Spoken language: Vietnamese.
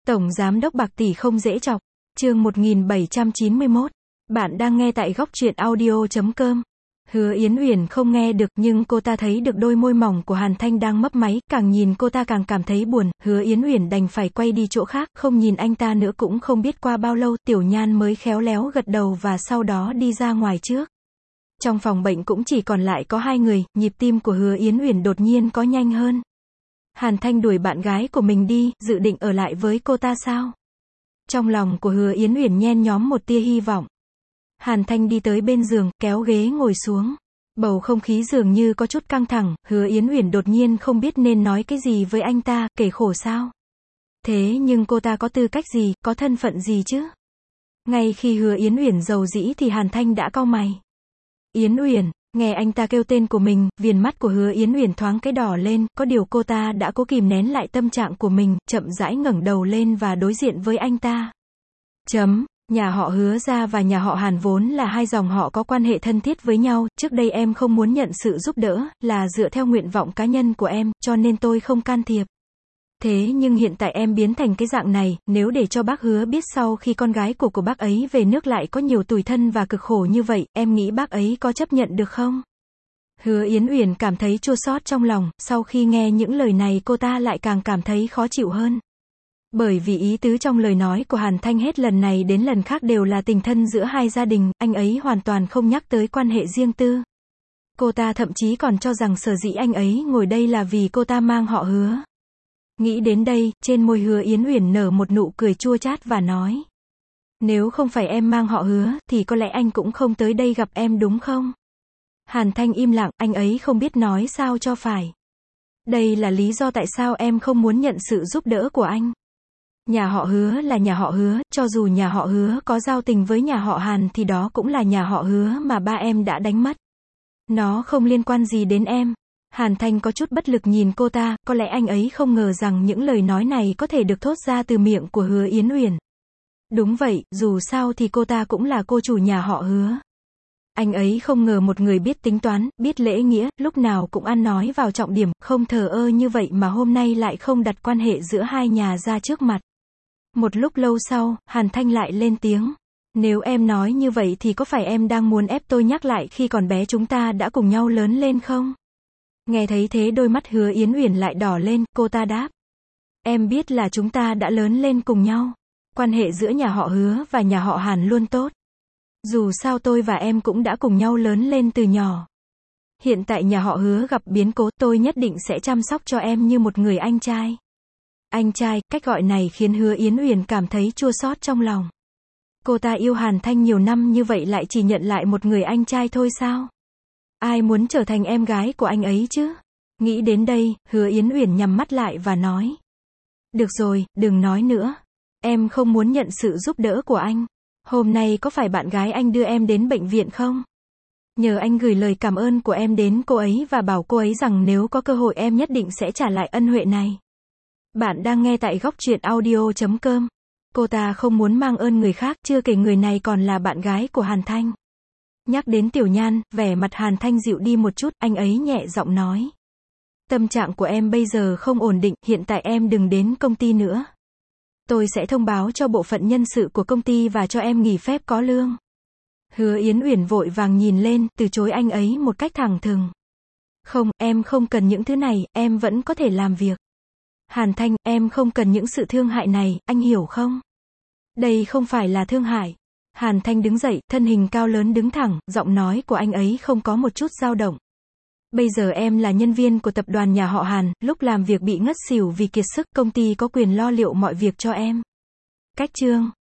Tổng giám đốc bạc tỷ không dễ chọc. Chương 1791. Bạn đang nghe tại góc truyện audio.com. Hứa Yến Uyển không nghe được, nhưng cô ta thấy được đôi môi mỏng của Hàn Thanh đang mấp máy, càng nhìn cô ta càng cảm thấy buồn. Hứa Yến Uyển đành phải quay đi chỗ khác, không nhìn anh ta nữa. Cũng không biết qua bao lâu, Tiểu Nhan mới khéo léo gật đầu và sau đó đi ra ngoài trước. Trong phòng bệnh cũng chỉ còn lại có hai người, nhịp tim của Hứa Yến Uyển đột nhiên có nhanh hơn. Hàn Thanh đuổi bạn gái của mình đi, dự định ở lại với cô ta sao? Trong lòng của Hứa Yến Uyển nhen nhóm một tia hy vọng. Hàn Thanh đi tới bên giường, kéo ghế ngồi xuống. Bầu không khí dường như có chút căng thẳng, Hứa Yến Uyển đột nhiên không biết nên nói cái gì với anh ta, kể khổ sao? Thế nhưng cô ta có tư cách gì, có thân phận gì chứ? Ngay khi Hứa Yến Uyển rầu rĩ thì Hàn Thanh đã cau mày. Yến Uyển, nghe anh ta kêu tên của mình, viền mắt của Hứa Yến Uyển thoáng cái đỏ lên, có điều cô ta đã cố kìm nén lại tâm trạng của mình, chậm rãi ngẩng đầu lên và đối diện với anh ta. Nhà họ Hứa gia và nhà họ Hàn vốn là hai dòng họ có quan hệ thân thiết với nhau, trước đây em không muốn nhận sự giúp đỡ, là dựa theo nguyện vọng cá nhân của em, cho nên tôi không can thiệp. Thế nhưng hiện tại em biến thành cái dạng này, nếu để cho bác Hứa biết sau khi con gái của bác ấy về nước lại có nhiều tủi thân và cực khổ như vậy, em nghĩ bác ấy có chấp nhận được không? Hứa Yến Uyển cảm thấy chua xót trong lòng, sau khi nghe những lời này cô ta lại càng cảm thấy khó chịu hơn. Bởi vì ý tứ trong lời nói của Hàn Thanh hết lần này đến lần khác đều là tình thân giữa hai gia đình, anh ấy hoàn toàn không nhắc tới quan hệ riêng tư. Cô ta thậm chí còn cho rằng sở dĩ anh ấy ngồi đây là vì cô ta mang họ Hứa. Nghĩ đến đây, trên môi Hứa Yến Uyển nở một nụ cười chua chát và nói. Nếu không phải em mang họ Hứa, thì có lẽ anh cũng không tới đây gặp em đúng không? Hàn Thanh im lặng, anh ấy không biết nói sao cho phải. Đây là lý do tại sao em không muốn nhận sự giúp đỡ của anh. Nhà họ Hứa là nhà họ Hứa, cho dù nhà họ Hứa có giao tình với nhà họ Hàn thì đó cũng là nhà họ Hứa mà ba em đã đánh mất. Nó không liên quan gì đến em. Hàn Thanh có chút bất lực nhìn cô ta, có lẽ anh ấy không ngờ rằng những lời nói này có thể được thốt ra từ miệng của Hứa Yến Uyển. Đúng vậy, dù sao thì cô ta cũng là cô chủ nhà họ Hứa. Anh ấy không ngờ một người biết tính toán, biết lễ nghĩa, lúc nào cũng ăn nói vào trọng điểm, không thờ ơ như vậy mà hôm nay lại không đặt quan hệ giữa hai nhà ra trước mặt. Một lúc lâu sau, Hàn Thanh lại lên tiếng. Nếu em nói như vậy thì có phải em đang muốn ép tôi nhắc lại khi còn bé chúng ta đã cùng nhau lớn lên không? Nghe thấy thế đôi mắt Hứa Yến Uyển lại đỏ lên, cô ta đáp. Em biết là chúng ta đã lớn lên cùng nhau. Quan hệ giữa nhà họ Hứa và nhà họ Hàn luôn tốt. Dù sao tôi và em cũng đã cùng nhau lớn lên từ nhỏ. Hiện tại nhà họ Hứa gặp biến cố, tôi nhất định sẽ chăm sóc cho em như một người anh trai. Anh trai, cách gọi này khiến Hứa Yến Uyển cảm thấy chua xót trong lòng. Cô ta yêu Hàn Thanh nhiều năm như vậy lại chỉ nhận lại một người anh trai thôi sao? Ai muốn trở thành em gái của anh ấy chứ? Nghĩ đến đây, Hứa Yến Uyển nhắm mắt lại và nói. Được rồi, đừng nói nữa. Em không muốn nhận sự giúp đỡ của anh. Hôm nay có phải bạn gái anh đưa em đến bệnh viện không? Nhờ anh gửi lời cảm ơn của em đến cô ấy và bảo cô ấy rằng nếu có cơ hội em nhất định sẽ trả lại ân huệ này. Bạn đang nghe tại góc truyện audio.com. Cô ta không muốn mang ơn người khác, chưa kể người này còn là bạn gái của Hàn Thanh. Nhắc đến Tiểu Nhan, vẻ mặt Hàn Thanh dịu đi một chút, anh ấy nhẹ giọng nói. Tâm trạng của em bây giờ không ổn định, hiện tại em đừng đến công ty nữa. Tôi sẽ thông báo cho bộ phận nhân sự của công ty và cho em nghỉ phép có lương. Hứa Yến Uyển vội vàng nhìn lên, từ chối anh ấy một cách thẳng thừng. Không, em không cần những thứ này, em vẫn có thể làm việc. Hàn Thanh, em không cần những sự thương hại này, anh hiểu không? Đây không phải là thương hại. Hàn Thanh đứng dậy, thân hình cao lớn đứng thẳng, giọng nói của anh ấy không có một chút dao động. Bây giờ em là nhân viên của tập đoàn nhà họ Hàn, lúc làm việc bị ngất xỉu vì kiệt sức, công ty có quyền lo liệu mọi việc cho em. Cách chương